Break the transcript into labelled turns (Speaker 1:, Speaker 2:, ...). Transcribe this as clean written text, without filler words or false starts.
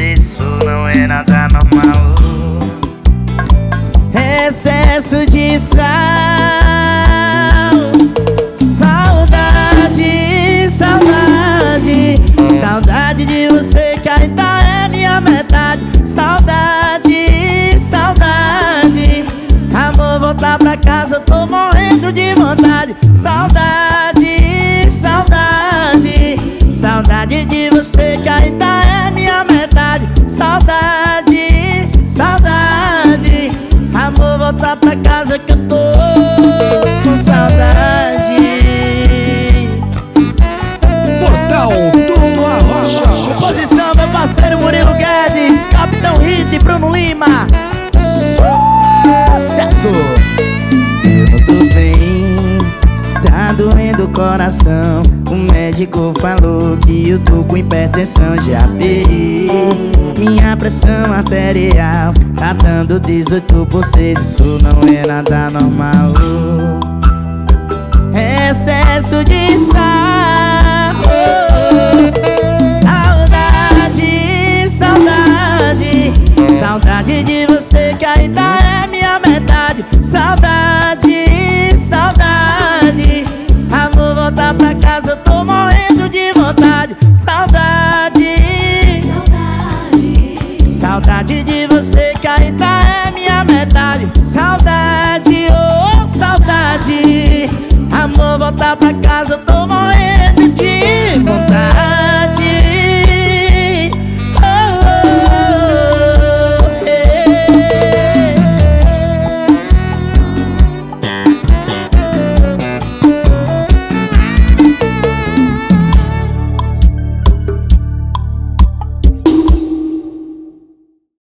Speaker 1: isso não é nada normal.
Speaker 2: Excesso de sal, saudade, saudade, saudade de você que ainda é minha metade. Saudade, saudade, amor, voltar pra casa eu tô morrendo de vontade. Saudade, saudade, saudade de você que ainda é minha metade. Saudade, saudade, amor, voltar pra casa que eu tô com saudade.
Speaker 3: Portal do Arrocha.
Speaker 2: Posição, meu parceiro Murilo Guedes, Capitão Rita e Bruno Lima. Sucesso! Eu não tô bem, tá doendo o coração. O médico falou que eu tô com hipertensão. Já vi, minha pressão arterial tá dando 18/6. Isso não é nada normal. Excesso de sal, saudade, saudade, saudade de você que ainda é minha metade. Saudade, saudade, amor, voltar pra casa eu tô morrendo de vontade. Saudade, saudade, saudade de você que ainda é minha metade. Saudade, oh saudade, amor, voltar pra casa eu